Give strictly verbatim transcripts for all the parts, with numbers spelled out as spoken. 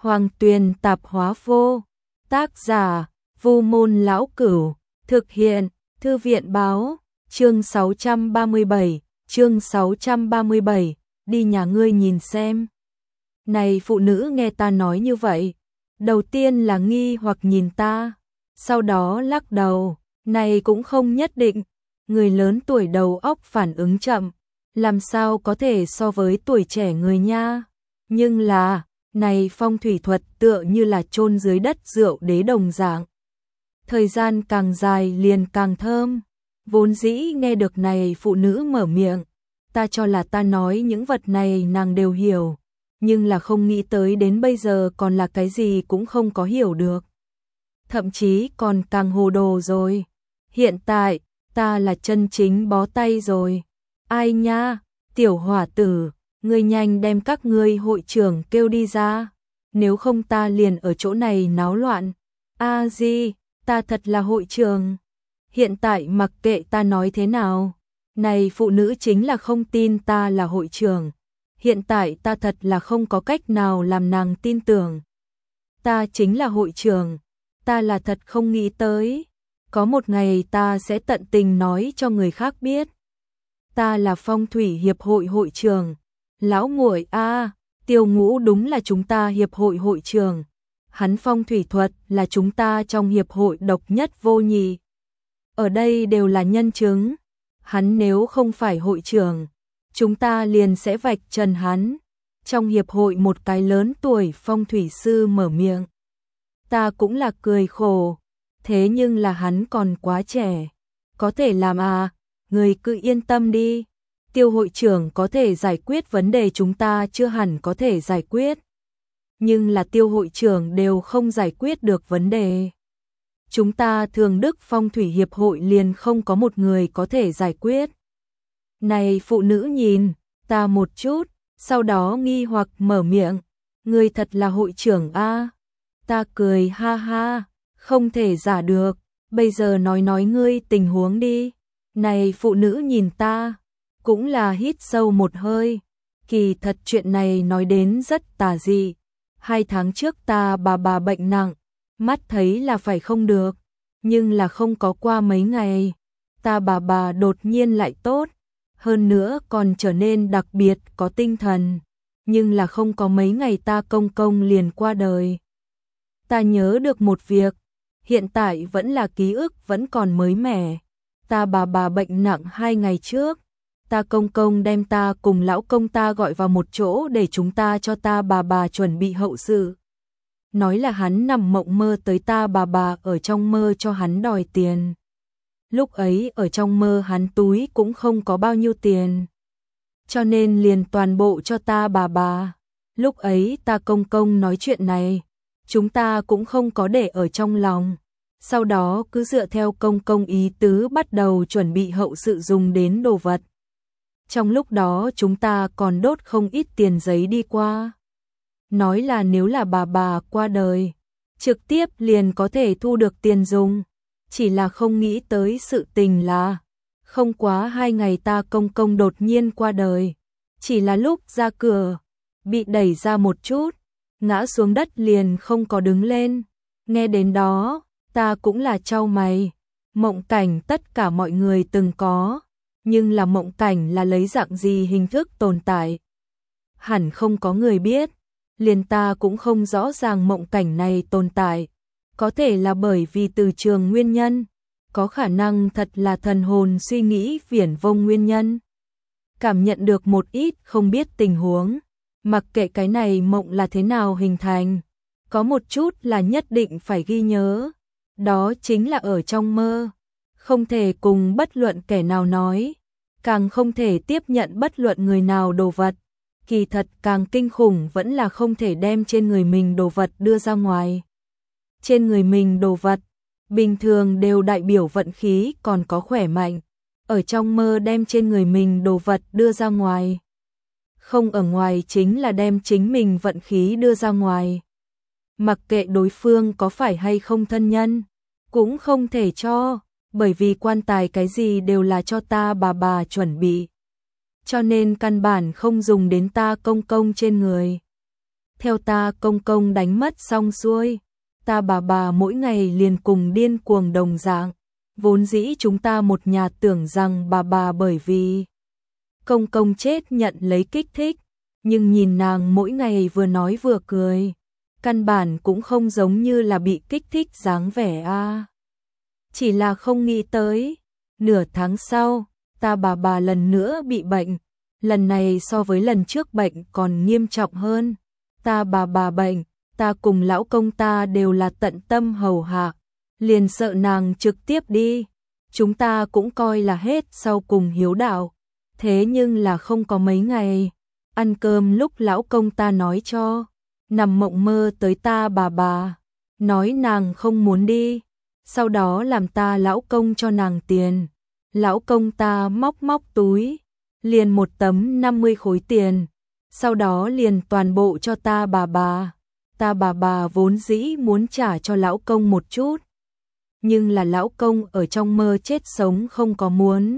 Hoàng Tuyền Tạp Hóa Vô. Tác giả: Vu Môn Lão Cửu. Thực hiện: Thư viện Báo. Chương sáu trăm ba mươi bảy. Chương sáu trăm ba mươi bảy. Đi nhà ngươi nhìn xem. Này phụ nữ nghe ta nói như vậy, đầu tiên là nghi hoặc nhìn ta, sau đó lắc đầu, này cũng không nhất định, người lớn tuổi đầu óc phản ứng chậm, làm sao có thể so với tuổi trẻ người nha. Nhưng là, này phong thủy thuật tựa như là chôn dưới đất rượu đế đồng dạng. Thời gian càng dài liền càng thơm. Vốn dĩ nghe được này phụ nữ mở miệng, ta cho là ta nói những vật này nàng đều hiểu, nhưng là không nghĩ tới đến bây giờ còn là cái gì cũng không có hiểu được. Thậm chí còn càng hồ đồ rồi. Hiện tại, ta là chân chính bó tay rồi. Ai nha, tiểu hỏa tử, ngươi nhanh đem các ngươi hội trưởng kêu đi ra, nếu không ta liền ở chỗ này náo loạn. A Di, ta thật là hội trưởng. Hiện tại mặc kệ ta nói thế nào, này phụ nữ chính là không tin ta là hội trưởng. Hiện tại ta thật là không có cách nào làm nàng tin tưởng. Ta chính là hội trưởng, ta là thật không nghĩ tới. Có một ngày ta sẽ tận tình nói cho người khác biết. Ta là phong thủy hiệp hội hội trưởng. Lão muội a, Tiêu Ngũ đúng là chúng ta hiệp hội hội trưởng. Hắn phong thủy thuật là chúng ta trong hiệp hội độc nhất vô nhị. Ở đây đều là nhân chứng. Hắn nếu không phải hội trưởng, chúng ta liền sẽ vạch trần hắn. Trong hiệp hội một cái lớn tuổi phong thủy sư mở miệng. Ta cũng là cười khổ, thế nhưng là hắn còn quá trẻ. Có thể làm à, người cứ yên tâm đi. Tiêu hội trưởng có thể giải quyết vấn đề chúng ta chưa hẳn có thể giải quyết. Nhưng là tiêu hội trưởng đều không giải quyết được vấn đề. Chúng ta thường đức phong thủy hiệp hội liền không có một người có thể giải quyết. Này phụ nữ nhìn ta một chút, sau đó nghi hoặc mở miệng, ngươi thật là hội trưởng a? Ta cười ha ha, không thể giả được, bây giờ nói nói ngươi tình huống đi. Này phụ nữ nhìn ta, cũng là hít sâu một hơi, kỳ thật chuyện này nói đến rất tà dị. Hai tháng trước ta bà bà bệnh nặng, mắt thấy là phải không được, nhưng là không có qua mấy ngày, ta bà bà đột nhiên lại tốt. Hơn nữa còn trở nên đặc biệt có tinh thần, nhưng là không có mấy ngày ta công công liền qua đời. Ta nhớ được một việc, hiện tại vẫn là ký ức vẫn còn mới mẻ. Ta bà bà bệnh nặng hai ngày trước, ta công công đem ta cùng lão công ta gọi vào một chỗ để chúng ta cho ta bà bà chuẩn bị hậu sự. Nói là hắn nằm mộng mơ tới ta bà bà ở trong mơ cho hắn đòi tiền. Lúc ấy ở trong mơ hắn túi cũng không có bao nhiêu tiền, cho nên liền toàn bộ cho ta bà bà. Lúc ấy ta công công nói chuyện này, chúng ta cũng không có để ở trong lòng. Sau đó cứ dựa theo công công ý tứ bắt đầu chuẩn bị hậu sự dùng đến đồ vật. Trong lúc đó chúng ta còn đốt không ít tiền giấy đi qua. Nói là nếu là bà bà qua đời, trực tiếp liền có thể thu được tiền dùng. Chỉ là không nghĩ tới sự tình là, không quá hai ngày ta công công đột nhiên qua đời. Chỉ là lúc ra cửa, bị đẩy ra một chút, ngã xuống đất liền không có đứng lên. Nghe đến đó, ta cũng là chau mày. Mộng cảnh tất cả mọi người từng có, nhưng là mộng cảnh là lấy dạng gì hình thức tồn tại, hẳn không có người biết. Liền ta cũng không rõ ràng mộng cảnh này tồn tại. Có thể là bởi vì từ trường nguyên nhân, có khả năng thật là thần hồn suy nghĩ viển vông nguyên nhân. Cảm nhận được một ít không biết tình huống, mặc kệ cái này mộng là thế nào hình thành, có một chút là nhất định phải ghi nhớ, đó chính là ở trong mơ, không thể cùng bất luận kẻ nào nói, càng không thể tiếp nhận bất luận người nào đồ vật. Kỳ thật càng kinh khủng vẫn là không thể đem trên người mình đồ vật đưa ra ngoài. Trên người mình đồ vật, bình thường đều đại biểu vận khí còn có khỏe mạnh. Ở trong mơ đem trên người mình đồ vật đưa ra ngoài. Không ở ngoài chính là đem chính mình vận khí đưa ra ngoài. Mặc kệ đối phương có phải hay không thân nhân, cũng không thể cho, bởi vì quan tài cái gì đều là cho ta bà bà chuẩn bị. Cho nên căn bản không dùng đến ta công công trên người. theo ta công công đánh mất xong xuôi, ta bà bà mỗi ngày liền cùng điên cuồng đồng dạng. Vốn dĩ chúng ta một nhà tưởng rằng bà bà bởi vì công công chết nhận lấy kích thích, nhưng nhìn nàng mỗi ngày vừa nói vừa cười, căn bản cũng không giống như là bị kích thích dáng vẻ a. Chỉ là không nghĩ tới, nửa tháng sau, ta bà bà lần nữa bị bệnh, lần này so với lần trước bệnh còn nghiêm trọng hơn. Ta bà bà bệnh, ta cùng lão công ta đều là tận tâm hầu hạ, liền sợ nàng trực tiếp đi, chúng ta cũng coi là hết sau cùng hiếu đạo. Thế nhưng là không có mấy ngày, ăn cơm lúc lão công ta nói cho, nằm mộng mơ tới ta bà bà, nói nàng không muốn đi, sau đó làm ta lão công cho nàng tiền. Lão công ta móc móc túi, liền một tấm năm mươi khối tiền, sau đó liền toàn bộ cho ta bà bà. Ta bà bà vốn dĩ muốn trả cho lão công một chút, nhưng là lão công ở trong mơ chết sống không có muốn.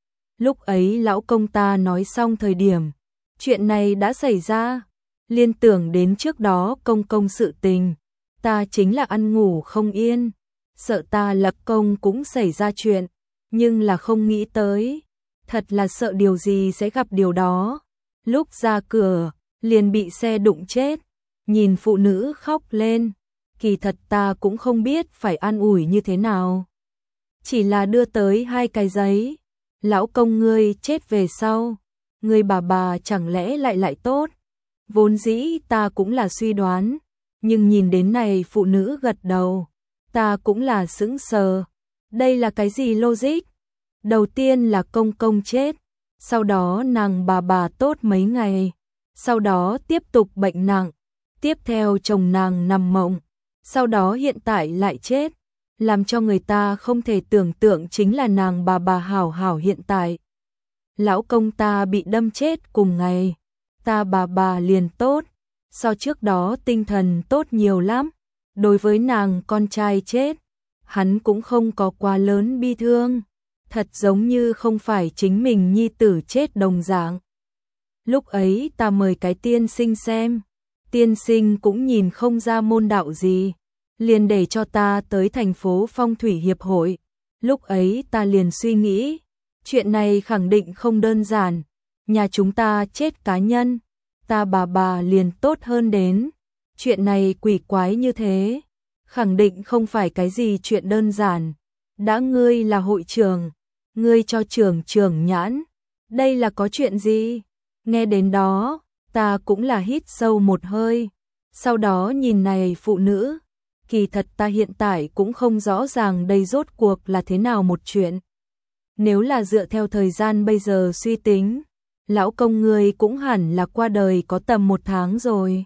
Lúc ấy lão công ta nói xong thời điểm, chuyện này đã xảy ra, liên tưởng đến trước đó công công sự tình, ta chính là ăn ngủ không yên, sợ ta lập công cũng xảy ra chuyện, nhưng là không nghĩ tới, thật là sợ điều gì sẽ gặp điều đó. Lúc ra cửa, liền bị xe đụng chết, nhìn phụ nữ khóc lên, kỳ thật ta cũng không biết phải an ủi như thế nào. Chỉ là đưa tới hai cái giấy, lão công ngươi chết về sau, ngươi bà bà chẳng lẽ lại lại tốt. Vốn dĩ ta cũng là suy đoán, nhưng nhìn đến này phụ nữ gật đầu, ta cũng là sững sờ. Đây là cái gì logic? Đầu tiên là công công chết, sau đó nàng bà bà tốt mấy ngày, sau đó tiếp tục bệnh nặng, tiếp theo chồng nàng nằm mộng, sau đó hiện tại lại chết, làm cho người ta không thể tưởng tượng chính là nàng bà bà hảo hảo hiện tại. Lão công ta bị đâm chết cùng ngày, ta bà bà liền tốt, so trước đó tinh thần tốt nhiều lắm. Đối với nàng con trai chết, hắn cũng không có quá lớn bi thương, thật giống như không phải chính mình nhi tử chết đồng dạng. Lúc ấy ta mời cái tiên sinh xem, tiên sinh cũng nhìn không ra môn đạo gì, liền để cho ta tới thành phố phong thủy hiệp hội. Lúc ấy ta liền suy nghĩ, chuyện này khẳng định không đơn giản, nhà chúng ta chết cá nhân, ta bà bà liền tốt hơn đến. Chuyện này quỷ quái như thế, khẳng định không phải cái gì chuyện đơn giản. Đã ngươi là hội trưởng, ngươi cho trưởng trưởng nhãn, đây là có chuyện gì? Nghe đến đó, ta cũng là hít sâu một hơi, sau đó nhìn này phụ nữ, kỳ thật ta hiện tại cũng không rõ ràng đây rốt cuộc là thế nào một chuyện. Nếu là dựa theo thời gian bây giờ suy tính, lão công ngươi cũng hẳn là qua đời có tầm một tháng rồi.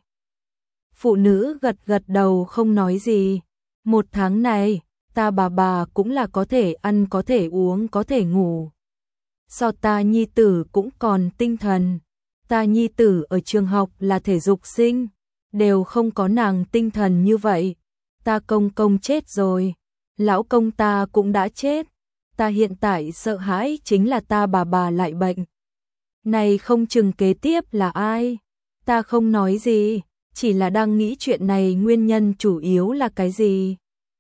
Phụ nữ gật gật đầu không nói gì. Một tháng này, ta bà bà cũng là có thể ăn, có thể uống, có thể ngủ. So ta nhi tử cũng còn tinh thần. Ta nhi tử ở trường học là thể dục sinh, đều không có nàng tinh thần như vậy. Ta công công chết rồi, lão công ta cũng đã chết. Ta hiện tại sợ hãi chính là ta bà bà lại bệnh. Này không chừng kế tiếp là ai? Ta không nói gì, chỉ là đang nghĩ chuyện này nguyên nhân chủ yếu là cái gì.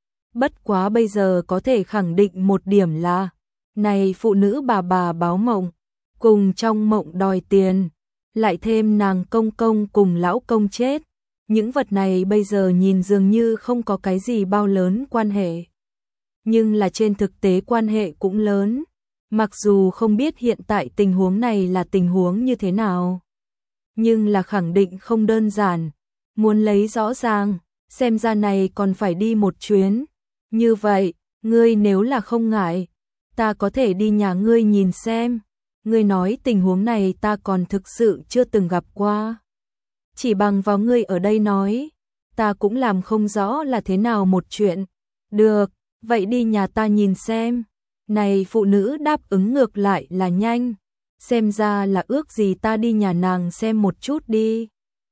Bất quá bây giờ có thể khẳng định một điểm là, này phụ nữ bà bà báo mộng, cùng trong mộng đòi tiền, lại thêm nàng công công cùng lão công chết. Những vật này bây giờ nhìn dường như không có cái gì bao lớn quan hệ. Nhưng là trên thực tế quan hệ cũng lớn. Mặc dù không biết hiện tại tình huống này là tình huống như thế nào, nhưng là khẳng định không đơn giản. Muốn lấy rõ ràng, xem ra này còn phải đi một chuyến. Như vậy, ngươi nếu là không ngại, ta có thể đi nhà ngươi nhìn xem. Ngươi nói tình huống này ta còn thực sự chưa từng gặp qua. Chỉ bằng vào ngươi ở đây nói, ta cũng làm không rõ là thế nào một chuyện. Được, vậy đi nhà ta nhìn xem. Này phụ nữ đáp ứng ngược lại là nhanh, xem ra là ước gì ta đi nhà nàng xem một chút đi.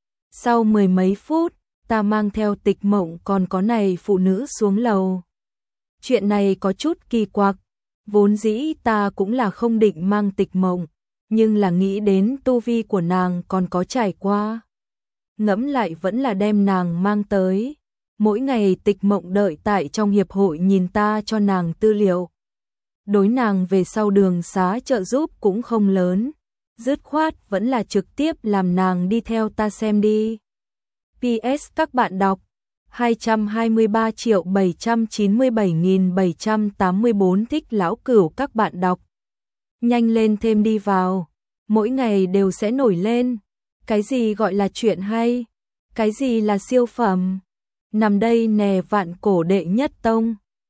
Sau mười mấy phút, ta mang theo Tịch Mộng còn có này phụ nữ xuống lầu. Chuyện này có chút kỳ quặc, vốn dĩ ta cũng là không định mang Tịch Mộng, nhưng là nghĩ đến tu vi của nàng còn có trải qua. ngẫm lại vẫn là đem nàng mang tới. Mỗi ngày Tịch Mộng đợi tại trong hiệp hội nhìn ta cho nàng tư liệu. Đối nàng về sau đường xá trợ giúp cũng không lớn. Dứt khoát vẫn là trực tiếp làm nàng đi theo ta xem đi. pê ét các bạn đọc hai trăm hai mươi ba triệu bảy trăm chín mươi bảy nghìn bảy trăm tám mươi tư thích Lão Cửu các bạn đọc. Nhanh lên thêm đi vào. Mỗi ngày đều sẽ nổi lên. Cái gì gọi là chuyện hay? Cái gì là siêu phẩm? Nằm đây nè Vạn Cổ đệ nhất tông.